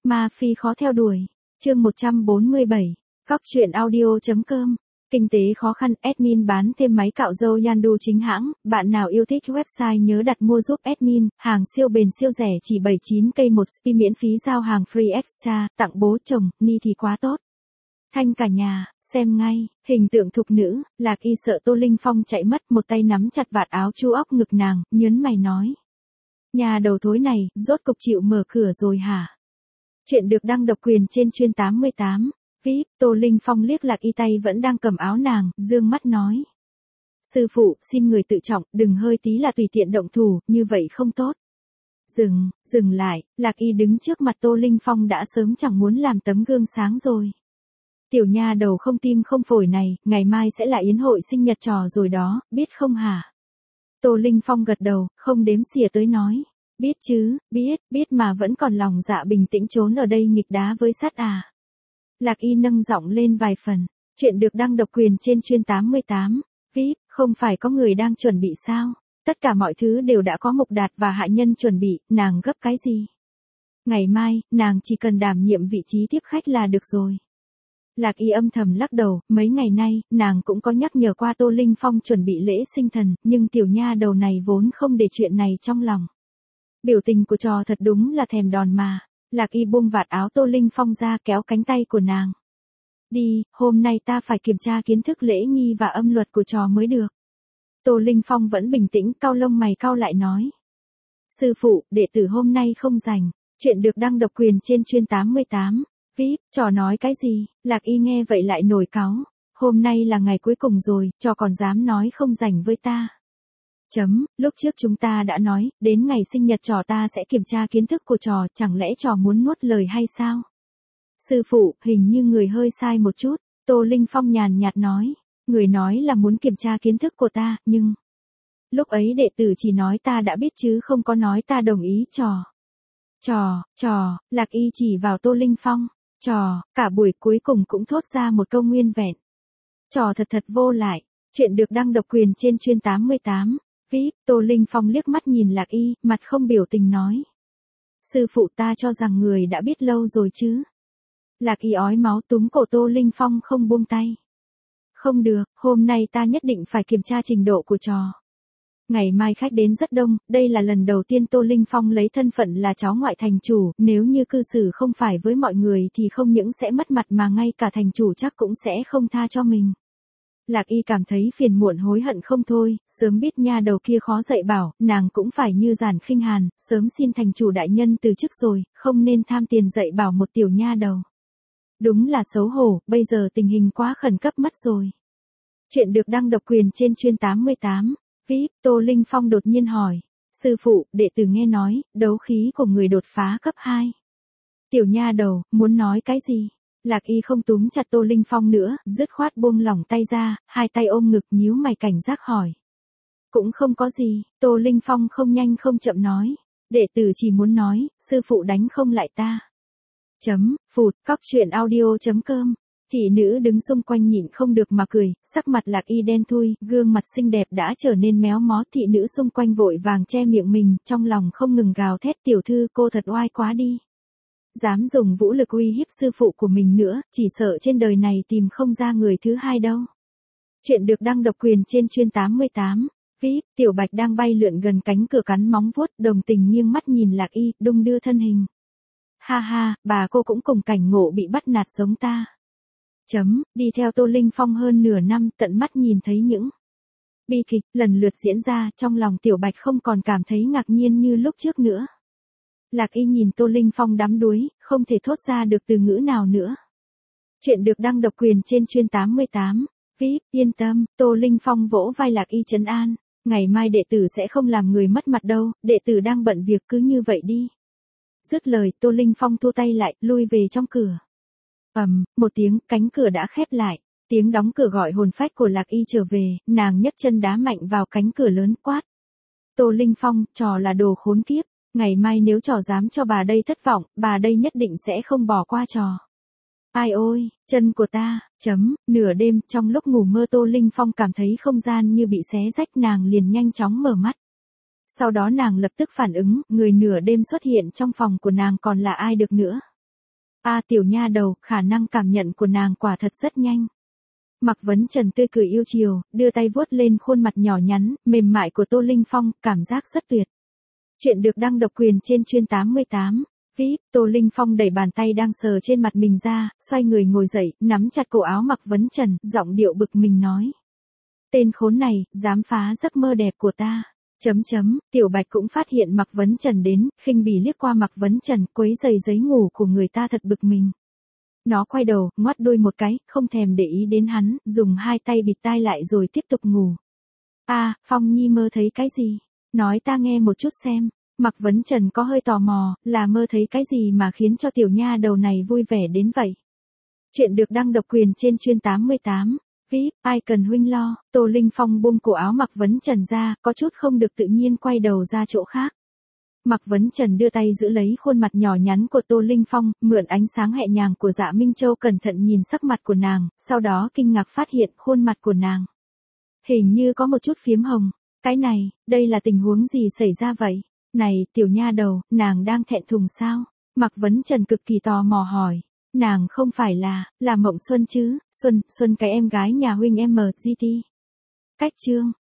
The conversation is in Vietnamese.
Ma Phi khó theo đuổi. Chương 147. Góc truyện audio.com. Kinh tế khó khăn, admin bán thêm máy cạo râu Yandu chính hãng, bạn nào yêu thích website nhớ đặt mua giúp admin, hàng siêu bền siêu rẻ chỉ 79k một spi miễn phí giao hàng free extra, tặng bố chồng, ni thì quá tốt. Thanh cả nhà, xem ngay, hình tượng thục nữ, Lạc Y sợ Tô Linh Phong chạy mất, một tay nắm chặt vạt áo chu óc ngực nàng, nhớn mày nói. Nhà đầu thối này, rốt cục chịu mở cửa rồi hả? Chuyện được đăng độc quyền trên chuyên 88. VIP, Tô Linh Phong liếc Lạc Y tay vẫn đang cầm áo nàng, dương mắt nói. Sư phụ, xin người tự trọng, đừng hơi tí là tùy tiện động thủ, như vậy không tốt. Dừng lại, Lạc Y đứng trước mặt Tô Linh Phong đã sớm chẳng muốn làm tấm gương sáng rồi. Tiểu nha đầu không tim không phổi này, ngày mai sẽ là yến hội sinh nhật trò rồi đó, biết không hả? Tô Linh Phong gật đầu, không đếm xỉa tới nói. Biết chứ, biết mà vẫn còn lòng dạ bình tĩnh trốn ở đây nghịch đá với sắt à. Lạc Y nâng giọng lên vài phần. Chuyện được đăng độc quyền trên chuyên 88. VIP, không phải có người đang chuẩn bị sao? Tất cả mọi thứ đều đã có Mục Đạt và hạ nhân chuẩn bị, nàng gấp cái gì? Ngày mai, nàng chỉ cần đảm nhiệm vị trí tiếp khách là được rồi. Lạc Y âm thầm lắc đầu, mấy ngày nay, nàng cũng có nhắc nhở qua Tô Linh Phong chuẩn bị lễ sinh thần, nhưng tiểu nha đầu này vốn không để chuyện này trong lòng. Biểu tình của trò thật đúng là thèm đòn mà. Lạc Y buông vạt áo Tô Linh Phong ra kéo cánh tay của nàng. Đi, hôm nay ta phải kiểm tra kiến thức lễ nghi và âm luật của trò mới được. Tô Linh Phong vẫn bình tĩnh, cau lông mày cau lại nói. Sư phụ, đệ tử hôm nay không rảnh. Chuyện được đăng độc quyền trên chuyên 88. VIP, trò nói cái gì? Lạc Y nghe vậy lại nổi cáu. Hôm nay là ngày cuối cùng rồi, trò còn dám nói không rảnh với ta. Lúc trước chúng ta đã nói, đến ngày sinh nhật trò ta sẽ kiểm tra kiến thức của trò, chẳng lẽ trò muốn nuốt lời hay sao? Sư phụ, hình như người hơi sai một chút, Tô Linh Phong nhàn nhạt nói. Người nói là muốn kiểm tra kiến thức của ta, nhưng... Lúc ấy đệ tử chỉ nói ta đã biết chứ không có nói ta đồng ý trò. Lạc Y chỉ vào Tô Linh Phong. Cả buổi cuối cùng cũng thốt ra một câu nguyên vẹn. Trò thật vô lại. Chuyện được đăng độc quyền trên chuyên 88. VIP, Tô Linh Phong liếc mắt nhìn Lạc Y, mặt không biểu tình nói. Sư phụ ta cho rằng người đã biết lâu rồi chứ. Lạc Y ói máu túm cổ Tô Linh Phong không buông tay. Không được, hôm nay ta nhất định phải kiểm tra trình độ của trò. Ngày mai khách đến rất đông, đây là lần đầu tiên Tô Linh Phong lấy thân phận là cháu ngoại thành chủ, nếu như cư xử không phải với mọi người thì không những sẽ mất mặt mà ngay cả thành chủ chắc cũng sẽ không tha cho mình. Lạc Y cảm thấy phiền muộn hối hận không thôi, sớm biết nha đầu kia khó dạy bảo, nàng cũng phải như Giản Khinh Hàn, sớm xin thành chủ đại nhân từ chức rồi, không nên tham tiền dạy bảo một tiểu nha đầu. Đúng là xấu hổ, bây giờ tình hình quá khẩn cấp mất rồi. Chuyện được đăng độc quyền trên chuyên 88. VIP, Tô Linh Phong đột nhiên hỏi. Sư phụ, đệ tử nghe nói, đấu khí của người đột phá cấp 2. Tiểu nha đầu, muốn nói cái gì? Lạc Y không túm chặt Tô Linh Phong nữa, dứt khoát buông lỏng tay ra, hai tay ôm ngực nhíu mày cảnh giác hỏi. Cũng không có gì, Tô Linh Phong không nhanh không chậm nói. Đệ tử chỉ muốn nói, sư phụ đánh không lại ta. Góc truyện audio.com. Thị nữ đứng xung quanh nhịn không được mà cười, sắc mặt Lạc Y đen thui, gương mặt xinh đẹp đã trở nên méo mó. Thị nữ xung quanh vội vàng che miệng mình, trong lòng không ngừng gào thét tiểu thư cô thật oai quá đi. Dám dùng vũ lực uy hiếp sư phụ của mình nữa, chỉ sợ trên đời này tìm không ra người thứ hai đâu. Chuyện được đăng độc quyền trên chuyên 88. VIP, Tiểu Bạch đang bay lượn gần cánh cửa cắn móng vuốt, đồng tình nghiêng mắt nhìn Lạc Y, đung đưa thân hình. Ha ha, bà cô cũng cùng cảnh ngộ bị bắt nạt giống ta. Đi theo Tô Linh Phong hơn nửa năm, tận mắt nhìn thấy những bi kịch lần lượt diễn ra, trong lòng Tiểu Bạch không còn cảm thấy ngạc nhiên như lúc trước nữa. Lạc Y nhìn Tô Linh Phong đắm đuối, không thể thốt ra được từ ngữ nào nữa. Chuyện được đăng độc quyền trên chuyên 88. VIP, yên tâm, Tô Linh Phong vỗ vai Lạc Y trấn an. Ngày mai đệ tử sẽ không làm người mất mặt đâu, đệ tử đang bận việc cứ như vậy đi. Dứt lời, Tô Linh Phong thu tay lại, lui về trong cửa. Một tiếng, cánh cửa đã khép lại. Tiếng đóng cửa gọi hồn phách của Lạc Y trở về, nàng nhấc chân đá mạnh vào cánh cửa lớn quát. Tô Linh Phong, trò là đồ khốn kiếp. Ngày mai nếu trò dám cho bà đây thất vọng, bà đây nhất định sẽ không bỏ qua trò. Ai ôi, chân của ta. Nửa đêm, trong lúc ngủ mơ Tô Linh Phong cảm thấy không gian như bị xé rách, nàng liền nhanh chóng mở mắt. Sau đó nàng lập tức phản ứng, người nửa đêm xuất hiện trong phòng của nàng còn là ai được nữa. Tiểu nha đầu, khả năng cảm nhận của nàng quả thật rất nhanh. Mạc Vấn Trần tươi cười yêu chiều, đưa tay vuốt lên khuôn mặt nhỏ nhắn, mềm mại của Tô Linh Phong, cảm giác rất tuyệt. Chuyện được đăng độc quyền trên chuyên 88. VIP, Tô Linh Phong đẩy bàn tay đang sờ trên mặt mình ra, xoay người ngồi dậy, nắm chặt cổ áo Mạc Vấn Trần, giọng điệu bực mình nói. Tên khốn này, dám phá giấc mơ đẹp của ta. Tiểu Bạch cũng phát hiện Mạc Vấn Trần đến, khinh bỉ liếc qua Mạc Vấn Trần, quấy giày giấy ngủ của người ta thật bực mình. Nó quay đầu, ngoắt đuôi một cái, không thèm để ý đến hắn, dùng hai tay bịt tai lại rồi tiếp tục ngủ. Phong Nhi mơ thấy cái gì? Nói ta nghe một chút xem. Mạc Vấn Trần có hơi tò mò, là mơ thấy cái gì mà khiến cho tiểu nha đầu này vui vẻ đến vậy? Chuyện được đăng độc quyền trên chuyên 88. VIP, ai cần huynh lo. Tô Linh Phong buông cổ áo Mạc Vấn Trần ra, có chút không được tự nhiên quay đầu ra chỗ khác. Mạc Vấn Trần đưa tay giữ lấy khuôn mặt nhỏ nhắn của Tô Linh Phong, mượn ánh sáng nhẹ nhàng của Dạ Minh Châu cẩn thận nhìn sắc mặt của nàng, sau đó kinh ngạc phát hiện khuôn mặt của nàng hình như có một chút phiếm hồng. Cái này, đây là tình huống gì xảy ra vậy? Này, tiểu nha đầu, nàng đang thẹn thùng sao? Mạc Vấn Trần cực kỳ tò mò hỏi. Nàng không phải là Mộng Xuân chứ? Xuân cái em gái nhà huynh MGT. Cách chương